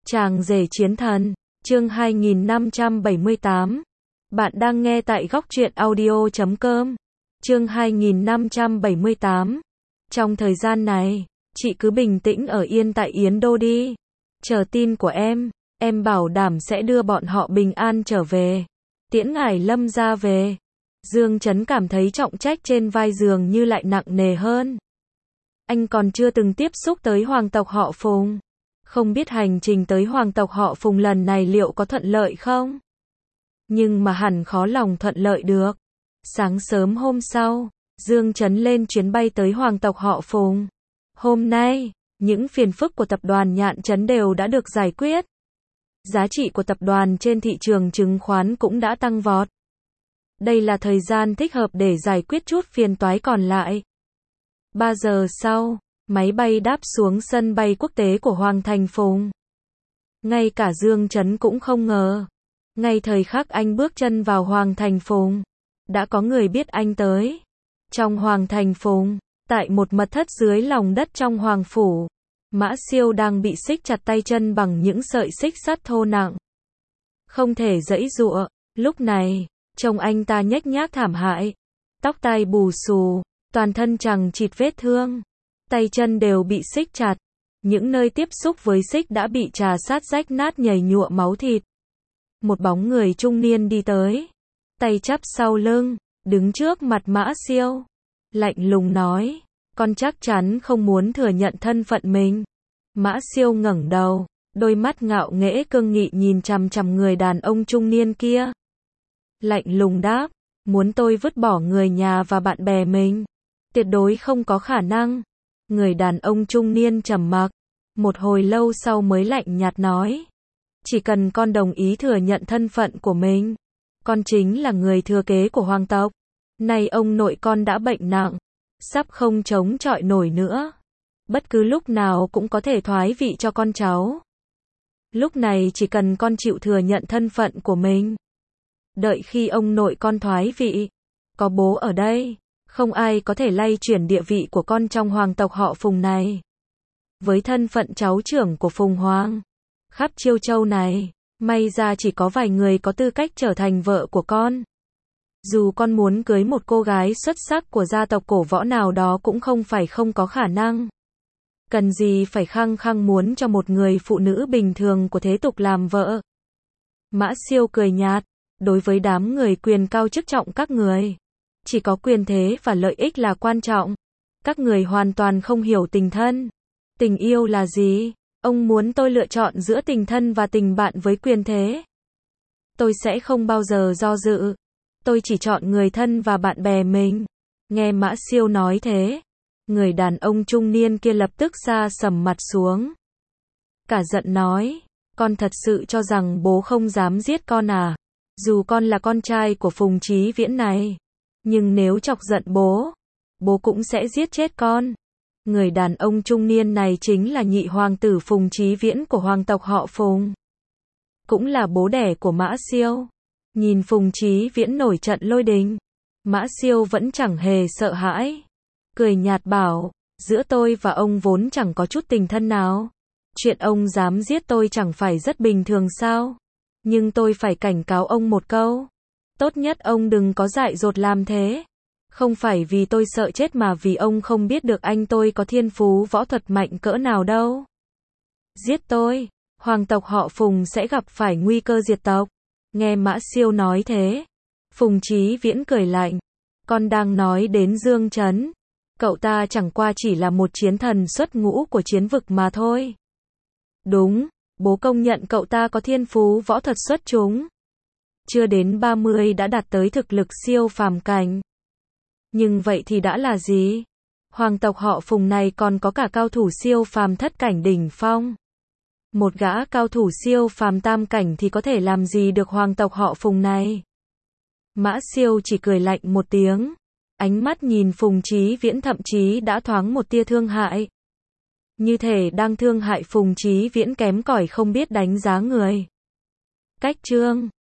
Chàng rể chiến thần, chương 2578. Bạn đang nghe tại góc truyện audio.com. Chương 2578. Trong thời gian này, chị cứ bình tĩnh ở yên tại Yến Đô đi. Chờ tin của em bảo đảm sẽ đưa bọn họ bình an trở về. Tiễn ngải Lâm ra về. Dương Chấn cảm thấy trọng trách trên vai dường như lại nặng nề hơn. Anh còn chưa từng tiếp xúc tới hoàng tộc họ Phùng. Không biết hành trình tới hoàng tộc họ Phùng lần này liệu có thuận lợi không? Nhưng mà hẳn khó lòng thuận lợi được. Sáng sớm hôm sau, Dương Chấn lên chuyến bay tới hoàng tộc họ Phùng. Hôm nay, những phiền phức của tập đoàn Nhạn Chấn đều đã được giải quyết. Giá trị của tập đoàn trên thị trường chứng khoán cũng đã tăng vọt. Đây là thời gian thích hợp để giải quyết chút phiền toái còn lại. 3 giờ sau, máy bay đáp xuống sân bay quốc tế của Hoàng Thành Phùng. Ngay cả Dương Chấn cũng không ngờ. Ngay thời khắc anh bước chân vào Hoàng Thành Phùng, đã có người biết anh tới. Trong Hoàng Thành Phùng, tại một mật thất dưới lòng đất trong Hoàng Phủ, Mã Siêu đang bị xích chặt tay chân bằng những sợi xích sắt thô nặng. Không thể giãy giụa, lúc này, trông anh ta nhếch nhác thảm hại. Tóc tai bù xù, toàn thân chằng chịt vết thương. Tay chân đều bị xích chặt. Những nơi tiếp xúc với xích đã bị trà sát rách nát nhầy nhụa máu thịt. Một bóng người trung niên đi tới. Tay chắp sau lưng, đứng trước mặt Mã Siêu. Lạnh lùng nói, con chắc chắn không muốn thừa nhận thân phận mình. Mã Siêu ngẩng đầu, đôi mắt ngạo nghễ cương nghị nhìn chằm chằm người đàn ông trung niên kia. Lạnh lùng đáp, muốn tôi vứt bỏ người nhà và bạn bè mình? Tuyệt đối không có khả năng. Người đàn ông trung niên trầm mặc, một hồi lâu sau mới lạnh nhạt nói. Chỉ cần con đồng ý thừa nhận thân phận của mình, con chính là người thừa kế của hoàng tộc. Nay ông nội con đã bệnh nặng, sắp không chống chọi nổi nữa. Bất cứ lúc nào cũng có thể thoái vị cho con cháu. Lúc này chỉ cần con chịu thừa nhận thân phận của mình. Đợi khi ông nội con thoái vị, có bố ở đây, không ai có thể lay chuyển địa vị của con trong hoàng tộc họ Phùng này. Với thân phận cháu trưởng của Phùng Hoàng, khắp Chiêu Châu này, may ra chỉ có vài người có tư cách trở thành vợ của con. Dù con muốn cưới một cô gái xuất sắc của gia tộc cổ võ nào đó cũng không phải không có khả năng. Cần gì phải khăng khăng muốn cho một người phụ nữ bình thường của thế tục làm vợ. Mã Siêu cười nhạt, đối với đám người quyền cao chức trọng các người, chỉ có quyền thế và lợi ích là quan trọng. Các người hoàn toàn không hiểu tình thân. Tình yêu là gì? Ông muốn tôi lựa chọn giữa tình thân và tình bạn với quyền thế? Tôi sẽ không bao giờ do dự. Tôi chỉ chọn người thân và bạn bè mình. Nghe Mã Siêu nói thế, người đàn ông trung niên kia lập tức sa sầm mặt xuống. Cả giận nói, con thật sự cho rằng bố không dám giết con à? Dù con là con trai của Phùng Chí Viễn này, nhưng nếu chọc giận bố cũng sẽ giết chết con. Người đàn ông trung niên này chính là nhị hoàng tử Phùng Chí Viễn của hoàng tộc họ Phùng. Cũng là bố đẻ của Mã Siêu. Nhìn Phùng Chí Viễn nổi trận lôi đình, Mã Siêu vẫn chẳng hề sợ hãi. Cười nhạt bảo, giữa tôi và ông vốn chẳng có chút tình thân nào. Chuyện ông dám giết tôi chẳng phải rất bình thường sao? Nhưng tôi phải cảnh cáo ông một câu. Tốt nhất ông đừng có dại dột làm thế. Không phải vì tôi sợ chết mà vì ông không biết được anh tôi có thiên phú võ thuật mạnh cỡ nào đâu. Giết tôi, hoàng tộc họ Phùng sẽ gặp phải nguy cơ diệt tộc. Nghe Mã Siêu nói thế, Phùng Chí Viễn cười lạnh. Con đang nói đến Dương Chấn. Cậu ta chẳng qua chỉ là một chiến thần xuất ngũ của chiến vực mà thôi. Đúng, bố công nhận cậu ta có thiên phú võ thuật xuất chúng. Chưa đến 30 đã đạt tới thực lực siêu phàm cảnh. Nhưng vậy thì đã là gì? Hoàng tộc họ Phùng này còn có cả cao thủ siêu phàm thất cảnh đỉnh phong. Một gã cao thủ siêu phàm tam cảnh thì có thể làm gì được hoàng tộc họ Phùng này? Mã Siêu chỉ cười lạnh một tiếng. Ánh mắt nhìn Phùng Chí Viễn thậm chí đã thoáng một tia thương hại. Như thể đang thương hại Phùng Chí Viễn kém cỏi không biết đánh giá người. Cách chương